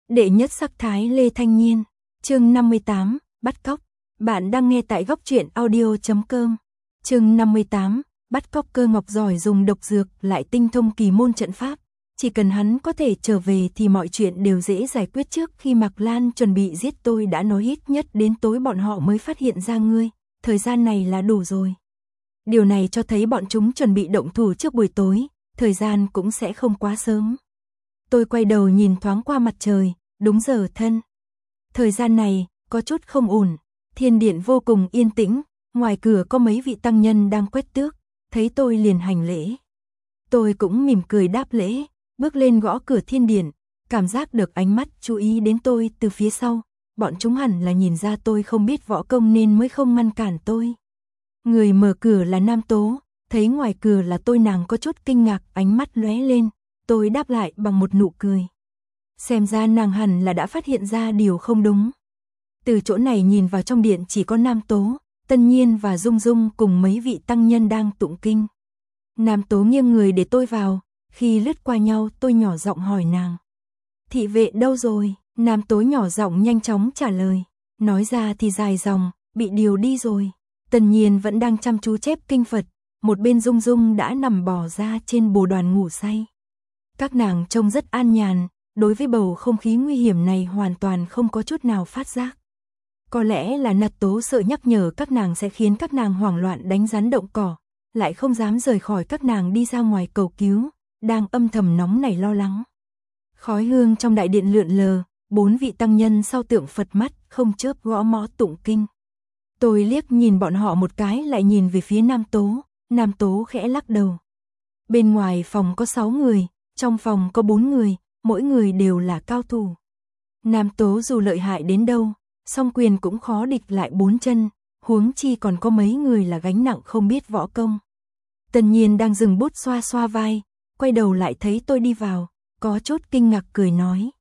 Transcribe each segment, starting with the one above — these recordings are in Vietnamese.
Đệ nhất sắc thái Lê Thanh Nhiên. Chương 58, bắt cóc. Bạn đang nghe tại góc truyện audio.com. Chương 58, bắt cóc. Cơ Ngọc giỏi dùng độc dược, lại tinh thông kỳ môn trận pháp. Chỉ cần hắn có thể trở về thì mọi chuyện đều dễ giải quyết. Trước khi Mạc Lan chuẩn bị giết tôi đã nói ít nhất đến tối bọn họ mới phát hiện ra ngươi. Thời gian này là đủ rồi. Điều này cho thấy bọn chúng chuẩn bị động thủ trước buổi tối, thời gian cũng sẽ không quá sớm. Tôi quay đầu nhìn thoáng qua mặt trời, đúng giờ thân. Thời gian này, có chút không ổn, thiên điện vô cùng yên tĩnh, ngoài cửa có mấy vị tăng nhân đang quét tước, thấy tôi liền hành lễ. Tôi cũng mỉm cười đáp lễ, bước lên gõ cửa thiên điện, cảm giác được ánh mắt chú ý đến tôi từ phía sau, bọn chúng hẳn là nhìn ra tôi không biết võ công nên mới không ngăn cản tôi. Người mở cửa là Nam Tố, thấy ngoài cửa là tôi nàng có chút kinh ngạc, ánh mắt lóe lên, tôi đáp lại bằng một nụ cười. Xem ra nàng hẳn là đã phát hiện ra điều không đúng. Từ chỗ này nhìn vào trong điện chỉ có Nam Tố, Tân Nhiên và Dung Dung cùng mấy vị tăng nhân đang tụng kinh. Nam Tố nghiêng người để tôi vào, khi lướt qua nhau tôi nhỏ giọng hỏi nàng. Thị vệ đâu rồi? Nam Tố nhỏ giọng nhanh chóng trả lời, nói ra thì dài dòng, bị điều đi rồi. Tân Nhiên vẫn đang chăm chú chép kinh Phật, một bên Dung Dung đã nằm bò ra trên bồ đoàn ngủ say. Các nàng trông rất an nhàn, đối với bầu không khí nguy hiểm này hoàn toàn không có chút nào phát giác. Có lẽ là Nạt Tố sợ nhắc nhở các nàng sẽ khiến các nàng hoảng loạn đánh rắn động cỏ, lại không dám rời khỏi các nàng đi ra ngoài cầu cứu, đang âm thầm nóng nảy lo lắng. Khói hương trong đại điện lượn lờ, 4 vị tăng nhân sau tượng Phật mắt không chớp gõ mõ tụng kinh. Tôi liếc nhìn bọn họ một cái lại nhìn về phía Nam Tố, Nam Tố khẽ lắc đầu. Bên ngoài phòng có 6 người, trong phòng có 4 người, mỗi người đều là cao thủ. Nam Tố dù lợi hại đến đâu, song quyền cũng khó địch lại 4 chân, huống chi còn có mấy người là gánh nặng không biết võ công. Tân Nhiên đang dừng bút xoa xoa vai, quay đầu lại thấy tôi đi vào, có chút kinh ngạc cười nói.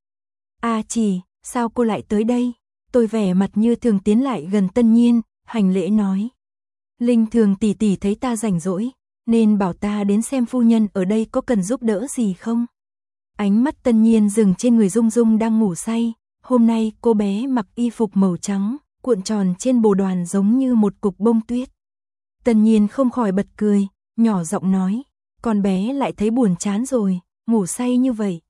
A Chỉ, sao cô lại tới đây? Tôi vẻ mặt như thường tiến lại gần Tân Nhiên, hành lễ nói. Linh Thường tỷ tỷ thấy ta rảnh rỗi, nên bảo ta đến xem phu nhân ở đây có cần giúp đỡ gì không? Ánh mắt Tân Nhiên dừng trên người Dung Dung đang ngủ say, hôm nay cô bé mặc y phục màu trắng, cuộn tròn trên bồ đoàn giống như một cục bông tuyết. Tân Nhiên không khỏi bật cười, nhỏ giọng nói, con bé lại thấy buồn chán rồi, ngủ say như vậy.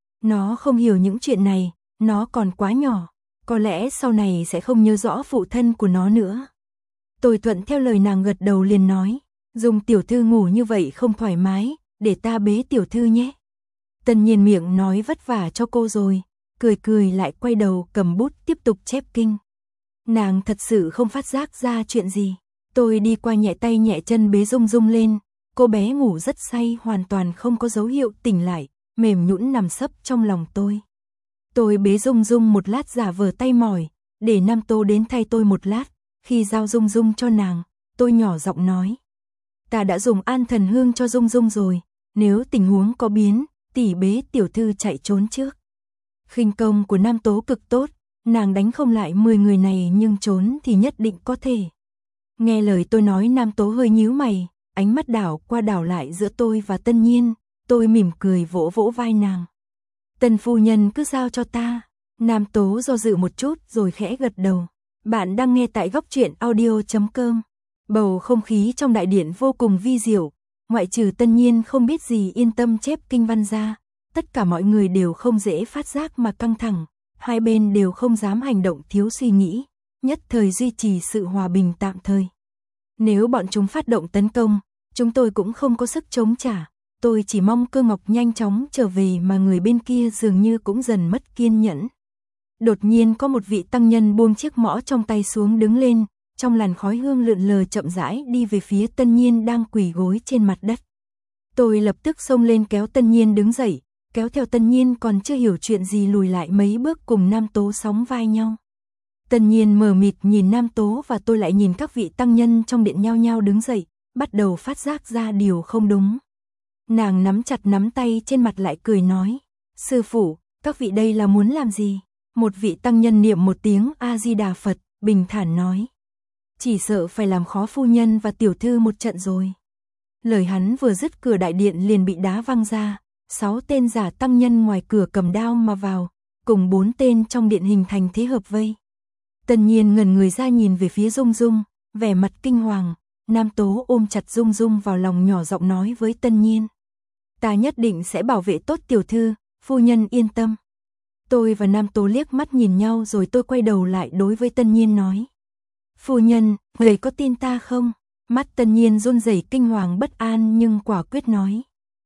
Nó không hiểu những chuyện này, nó còn quá nhỏ, có lẽ sau này sẽ không nhớ rõ phụ thân của nó nữa. Tôi thuận theo lời nàng gật đầu liền nói, Dung tiểu thư ngủ như vậy không thoải mái, để ta bế tiểu thư nhé. Tân Nhiên miệng nói vất vả cho cô rồi, cười cười lại quay đầu cầm bút tiếp tục chép kinh. Nàng thật sự không phát giác ra chuyện gì. Tôi đi qua nhẹ tay nhẹ chân bế Dung Dung lên, cô bé ngủ rất say hoàn toàn không có dấu hiệu tỉnh lại, mềm nhũn nằm sấp trong lòng tôi. Tôi bế Dung Dung một lát giả vờ tay mỏi, để Nam Tố đến thay tôi một lát, khi giao Dung Dung cho nàng, tôi nhỏ giọng nói. Ta đã dùng an thần hương cho Dung Dung rồi, nếu tình huống có biến, tỷ bế tiểu thư chạy trốn trước. Khinh công của Nam Tố cực tốt, nàng đánh không lại 10 người này nhưng trốn thì nhất định có thể. Nghe lời tôi nói Nam Tố hơi nhíu mày, ánh mắt đảo qua đảo lại giữa tôi và Tân Nhiên, tôi mỉm cười vỗ vỗ vai nàng. Tân phu nhân cứ giao cho ta. Nam Tố do dự một chút rồi khẽ gật đầu. Bạn đang nghe tại góc truyện audio.com. Bầu không khí trong đại điện vô cùng vi diệu, ngoại trừ Tân Nhiên không biết gì yên tâm chép kinh văn ra, tất cả mọi người đều không dễ phát giác mà căng thẳng, hai bên đều không dám hành động thiếu suy nghĩ, nhất thời duy trì sự hòa bình tạm thời. Nếu bọn chúng phát động tấn công, chúng tôi cũng không có sức chống trả, tôi chỉ mong Cơ Ngọc nhanh chóng trở về mà người bên kia dường như cũng dần mất kiên nhẫn. Đột nhiên có một vị tăng nhân buông chiếc mõ trong tay xuống đứng lên, trong làn khói hương lượn lờ chậm rãi đi về phía Tân Nhiên đang quỳ gối trên mặt đất. Tôi lập tức xông lên kéo Tân Nhiên đứng dậy, kéo theo Tân Nhiên còn chưa hiểu chuyện gì lùi lại mấy bước cùng Nam Tố sóng vai nhau. Tân Nhiên mờ mịt nhìn Nam Tố và tôi lại nhìn các vị tăng nhân trong điện nhao nhao đứng dậy, bắt đầu phát giác ra điều không đúng. Nàng nắm chặt nắm tay trên mặt lại cười nói, sư phụ, các vị đây là muốn làm gì? Một vị tăng nhân niệm một tiếng A-di-đà Phật, bình thản nói. Chỉ sợ phải làm khó phu nhân và tiểu thư một trận rồi. Lời hắn vừa dứt cửa đại điện liền bị đá văng ra, 6 tên giả tăng nhân ngoài cửa cầm đao mà vào, cùng 4 tên trong điện hình thành thế hợp vây. Tân Nhiên ngẩn người ra nhìn về phía Dung Dung, vẻ mặt kinh hoàng. Nam Tố ôm chặt Dung Dung vào lòng nhỏ giọng nói với Tân Nhiên. Ta nhất định sẽ bảo vệ tốt tiểu thư, phu nhân yên tâm. Tôi và Nam Tố liếc mắt nhìn nhau rồi tôi quay đầu lại đối với Tân Nhiên nói. Phu nhân, người có tin ta không? Mắt Tân Nhiên run rẩy kinh hoàng bất an nhưng quả quyết nói.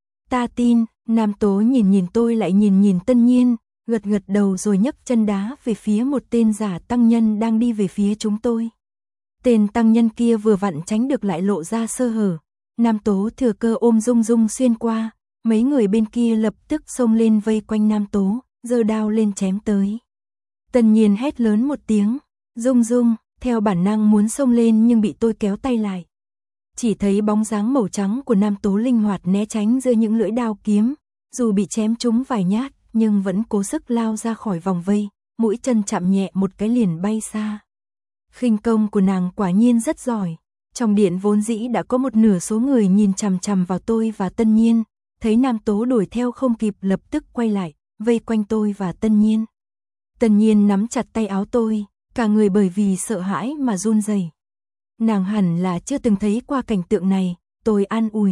Ta tin. Nam Tố nhìn tôi lại nhìn Tân Nhiên, gật đầu rồi nhấc chân đá về phía một tên giả tăng nhân đang đi về phía chúng tôi. Tên tăng nhân kia vừa vặn tránh được lại lộ ra sơ hở. Nam Tố thừa cơ ôm Dung Dung xuyên qua, mấy người bên kia lập tức xông lên vây quanh Nam Tố, giơ đao lên chém tới. Tân Nhiên hét lớn một tiếng, Dung Dung, theo bản năng muốn xông lên nhưng bị tôi kéo tay lại. Chỉ thấy bóng dáng màu trắng của Nam Tố linh hoạt né tránh giữa những lưỡi đao kiếm, dù bị chém trúng vài nhát nhưng vẫn cố sức lao ra khỏi vòng vây, mũi chân chạm nhẹ một cái liền bay xa. Khinh công của nàng quả nhiên rất giỏi. Trong điện vốn dĩ đã có một nửa số người nhìn chằm chằm vào tôi và Tân Nhiên, thấy Nam Tố đuổi theo không kịp lập tức quay lại, vây quanh tôi và Tân Nhiên. Tân Nhiên nắm chặt tay áo tôi, cả người bởi vì sợ hãi mà run rẩy. Nàng hẳn là chưa từng thấy qua cảnh tượng này, tôi an ủi.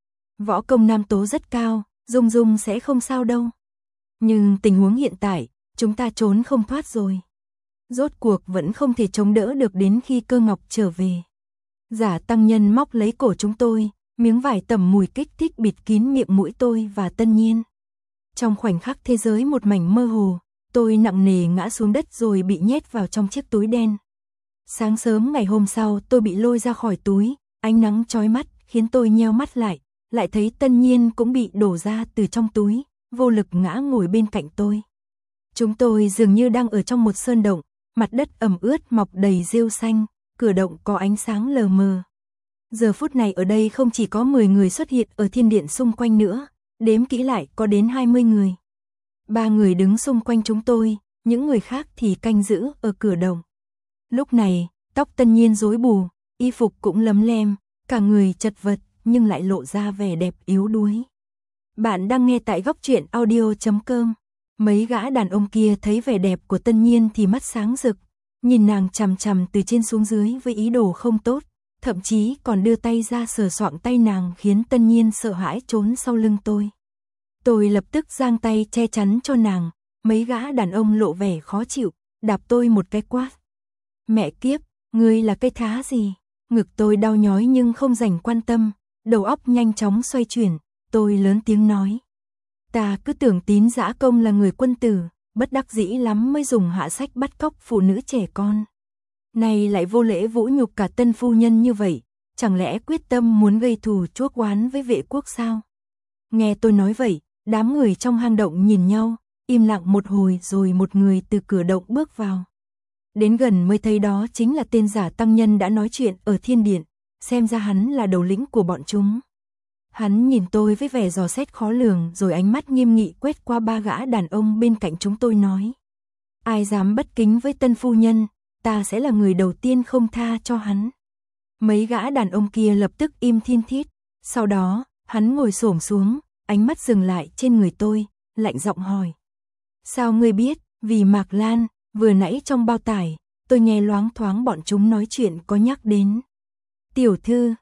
Võ công Nam Tố rất cao, Dung Dung sẽ không sao đâu. Nhưng tình huống hiện tại, chúng ta trốn không thoát rồi. Rốt cuộc vẫn không thể chống đỡ được đến khi Cơ Ngọc trở về. Giả tăng nhân móc lấy cổ chúng tôi, miếng vải tẩm mùi kích thích bịt kín miệng mũi tôi và Tân Nhiên. Trong khoảnh khắc thế giới một mảnh mơ hồ, tôi nặng nề ngã xuống đất rồi bị nhét vào trong chiếc túi đen. Sáng sớm ngày hôm sau tôi bị lôi ra khỏi túi, ánh nắng chói mắt khiến tôi nheo mắt lại thấy Tân Nhiên cũng bị đổ ra từ trong túi, vô lực ngã ngồi bên cạnh tôi. Chúng tôi dường như đang ở trong một sơn động, mặt đất ẩm ướt mọc đầy rêu xanh, cửa động có ánh sáng lờ mờ. Giờ phút này ở đây không chỉ có 10 người xuất hiện ở thiên điện xung quanh nữa, đếm kỹ lại có đến 20 người. 3 người đứng xung quanh chúng tôi, những người khác thì canh giữ ở cửa động. Lúc này, tóc Tân Nhiên rối bù, y phục cũng lấm lem, cả người chật vật nhưng lại lộ ra vẻ đẹp yếu đuối. Bạn đang nghe tại góc truyện audio.com. Mấy gã đàn ông kia thấy vẻ đẹp của Tân Nhiên thì mắt sáng rực, nhìn nàng chằm chằm từ trên xuống dưới với ý đồ không tốt, thậm chí còn đưa tay ra sờ soạng tay nàng khiến Tân Nhiên sợ hãi trốn sau lưng tôi. Tôi lập tức giang tay che chắn cho nàng, mấy gã đàn ông lộ vẻ khó chịu, đạp tôi một cái quát. Mẹ kiếp, ngươi là cái thá gì? Ngực tôi đau nhói nhưng không dành quan tâm, đầu óc nhanh chóng xoay chuyển, tôi lớn tiếng nói. Ta cứ tưởng Tín Dã Công là người quân tử, bất đắc dĩ lắm mới dùng hạ sách bắt cóc phụ nữ trẻ con. Này lại vô lễ vũ nhục cả tân phu nhân như vậy, chẳng lẽ quyết tâm muốn gây thù chuốc oán với vệ quốc sao? Nghe tôi nói vậy, đám người trong hang động nhìn nhau, im lặng một hồi rồi một người từ cửa động bước vào. Đến gần mới thấy đó chính là tên giả tăng nhân đã nói chuyện ở thiên điện, xem ra hắn là đầu lĩnh của bọn chúng. Hắn nhìn tôi với vẻ dò xét khó lường rồi ánh mắt nghiêm nghị quét qua 3 gã đàn ông bên cạnh chúng tôi nói. Ai dám bất kính với tân phu nhân, ta sẽ là người đầu tiên không tha cho hắn. Mấy gã đàn ông kia lập tức im thin thít, sau đó, hắn ngồi xổm xuống, ánh mắt dừng lại trên người tôi, lạnh giọng hỏi. Sao ngươi biết? Vì Mạc Lan, vừa nãy trong bao tải, tôi nghe loáng thoáng bọn chúng nói chuyện có nhắc đến. Tiểu thư,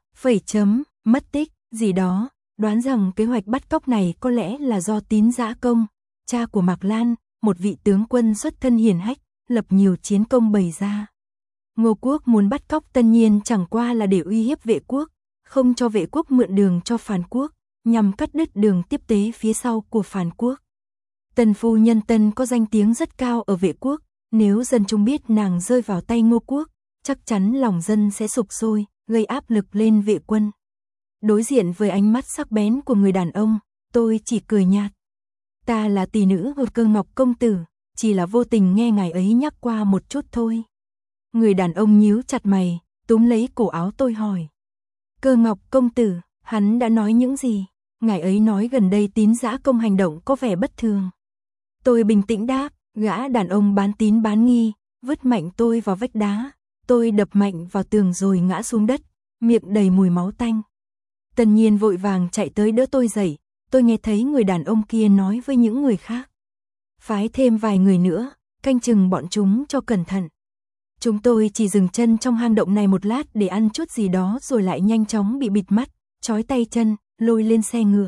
mất tích, gì đó, đoán rằng kế hoạch bắt cóc này có lẽ là do Tín Dã Công, cha của Mạc Lan, một vị tướng quân xuất thân hiển hách, lập nhiều chiến công bày ra. Ngô Quốc muốn bắt cóc Tân Nhiên chẳng qua là để uy hiếp vệ quốc, không cho vệ quốc mượn đường cho Phàn Quốc, nhằm cắt đứt đường tiếp tế phía sau của Phàn Quốc. Tân phu nhân Tân có danh tiếng rất cao ở vệ quốc, nếu dân chúng biết nàng rơi vào tay Ngô Quốc, chắc chắn lòng dân sẽ sục sôi, gây áp lực lên vệ quân. Đối diện với ánh mắt sắc bén của người đàn ông, tôi chỉ cười nhạt. Ta là tỷ nữ của Cơ Ngọc công tử, chỉ là vô tình nghe ngài ấy nhắc qua một chút thôi. Người đàn ông nhíu chặt mày, túm lấy cổ áo tôi hỏi. Cơ Ngọc công tử, hắn đã nói những gì? Ngài ấy nói gần đây Tín Dã Công hành động có vẻ bất thường. Tôi bình tĩnh đáp, gã đàn ông bán tín bán nghi, vứt mạnh tôi vào vách đá. Tôi đập mạnh vào tường rồi ngã xuống đất, miệng đầy mùi máu tanh. Tân Nhiên vội vàng chạy tới đỡ tôi dậy, tôi nghe thấy người đàn ông kia nói với những người khác. phái thêm vài người nữa, canh chừng bọn chúng cho cẩn thận. Chúng tôi chỉ dừng chân trong hang động này một lát để ăn chút gì đó rồi lại nhanh chóng bị bịt mắt, trói tay chân, lôi lên xe ngựa.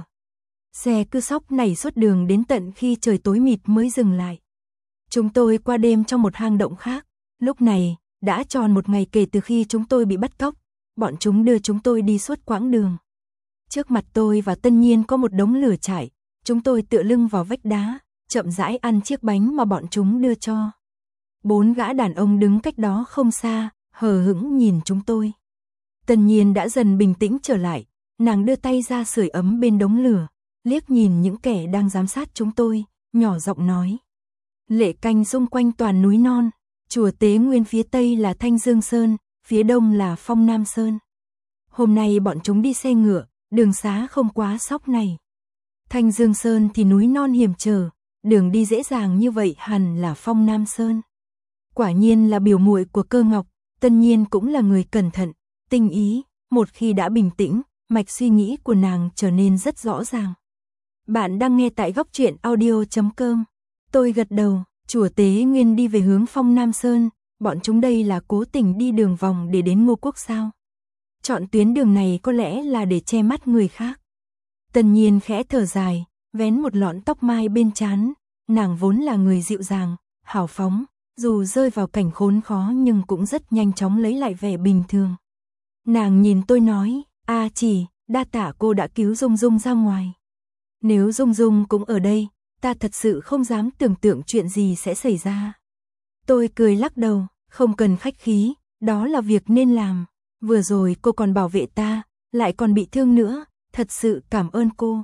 Xe cứ xóc nảy suốt đường đến tận khi trời tối mịt mới dừng lại. Chúng tôi qua đêm trong một hang động khác. Lúc này, đã tròn một ngày kể từ khi chúng tôi bị bắt cóc. Bọn chúng đưa chúng tôi đi suốt quãng đường. Trước mặt tôi và Tân Nhiên có một đống lửa trại. Chúng tôi tựa lưng vào vách đá, chậm rãi ăn chiếc bánh mà bọn chúng đưa cho. 4 gã đàn ông đứng cách đó không xa, hờ hững nhìn chúng tôi. Tân Nhiên đã dần bình tĩnh trở lại, nàng đưa tay ra sưởi ấm bên đống lửa, liếc nhìn những kẻ đang giám sát chúng tôi, nhỏ giọng nói. Lệ canh xung quanh toàn núi non, chùa Tế Nguyên phía tây là Thanh Dương Sơn, phía đông là Phong Nam Sơn. Hôm nay bọn chúng đi xe ngựa, đường xá không quá sóc này. Thanh Dương Sơn thì núi non hiểm trở, đường đi dễ dàng như vậy hẳn là Phong Nam Sơn. Quả nhiên là biểu muội của Cơ Ngọc, Tân Nhiên cũng là người cẩn thận, tinh ý, một khi đã bình tĩnh, mạch suy nghĩ của nàng trở nên rất rõ ràng. Bạn đang nghe tại góc truyện audio.com. Tôi gật đầu, chùa Tế Nguyên đi về hướng Phong Nam Sơn, bọn chúng đây là cố tình đi đường vòng để đến Ngô Quốc sao? Chọn tuyến đường này có lẽ là để che mắt người khác. Tân Nhiên khẽ thở dài, vén một lọn tóc mai bên trán, nàng vốn là người dịu dàng, hào phóng, dù rơi vào cảnh khốn khó nhưng cũng rất nhanh chóng lấy lại vẻ bình thường. Nàng nhìn tôi nói, Chỉ, đa tạ cô đã cứu Dung Dung ra ngoài. Nếu Dung Dung cũng ở đây, ta thật sự không dám tưởng tượng chuyện gì sẽ xảy ra. Tôi cười lắc đầu, không cần khách khí, đó là việc nên làm. Vừa rồi cô còn bảo vệ ta, lại còn bị thương nữa, thật sự cảm ơn cô.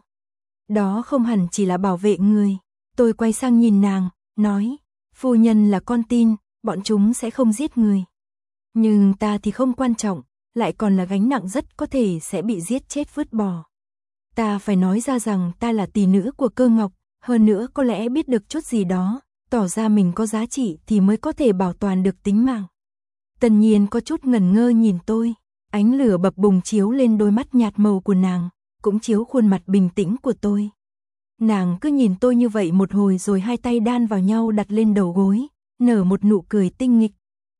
Đó không hẳn chỉ là bảo vệ người. Tôi quay sang nhìn nàng, nói, phu nhân là con tin, bọn chúng sẽ không giết người. Nhưng ta thì không quan trọng, lại còn là gánh nặng rất có thể sẽ bị giết chết vứt bỏ. Ta phải nói ra rằng ta là tỷ nữ của Cơ Ngọc, hơn nữa có lẽ biết được chút gì đó, tỏ ra mình có giá trị thì mới có thể bảo toàn được tính mạng. Tân Nhiên có chút ngẩn ngơ nhìn tôi, ánh lửa bập bùng chiếu lên đôi mắt nhạt màu của nàng, cũng chiếu khuôn mặt bình tĩnh của tôi. Nàng cứ nhìn tôi như vậy một hồi rồi hai tay đan vào nhau đặt lên đầu gối, nở một nụ cười tinh nghịch.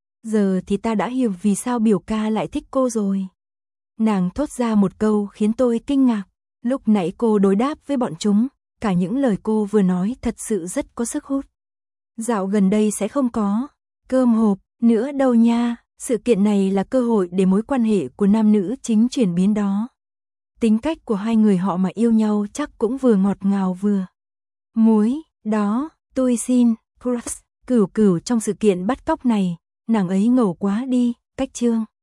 Giờ thì ta đã hiểu vì sao biểu ca lại thích cô rồi. Nàng thốt ra một câu khiến tôi kinh ngạc. Lúc nãy cô đối đáp với bọn chúng, cả những lời cô vừa nói thật sự rất có sức hút. Dạo gần đây sẽ không có cơm hộp nữa đâu nha, sự kiện này là cơ hội để mối quan hệ của nam nữ chính chuyển biến đó. Tính cách của hai người họ mà yêu nhau chắc cũng vừa ngọt ngào vừa muối, đó, tôi xin, Crush, Cửu Cửu trong sự kiện bắt cóc này, nàng ấy ngầu quá đi, cách chương.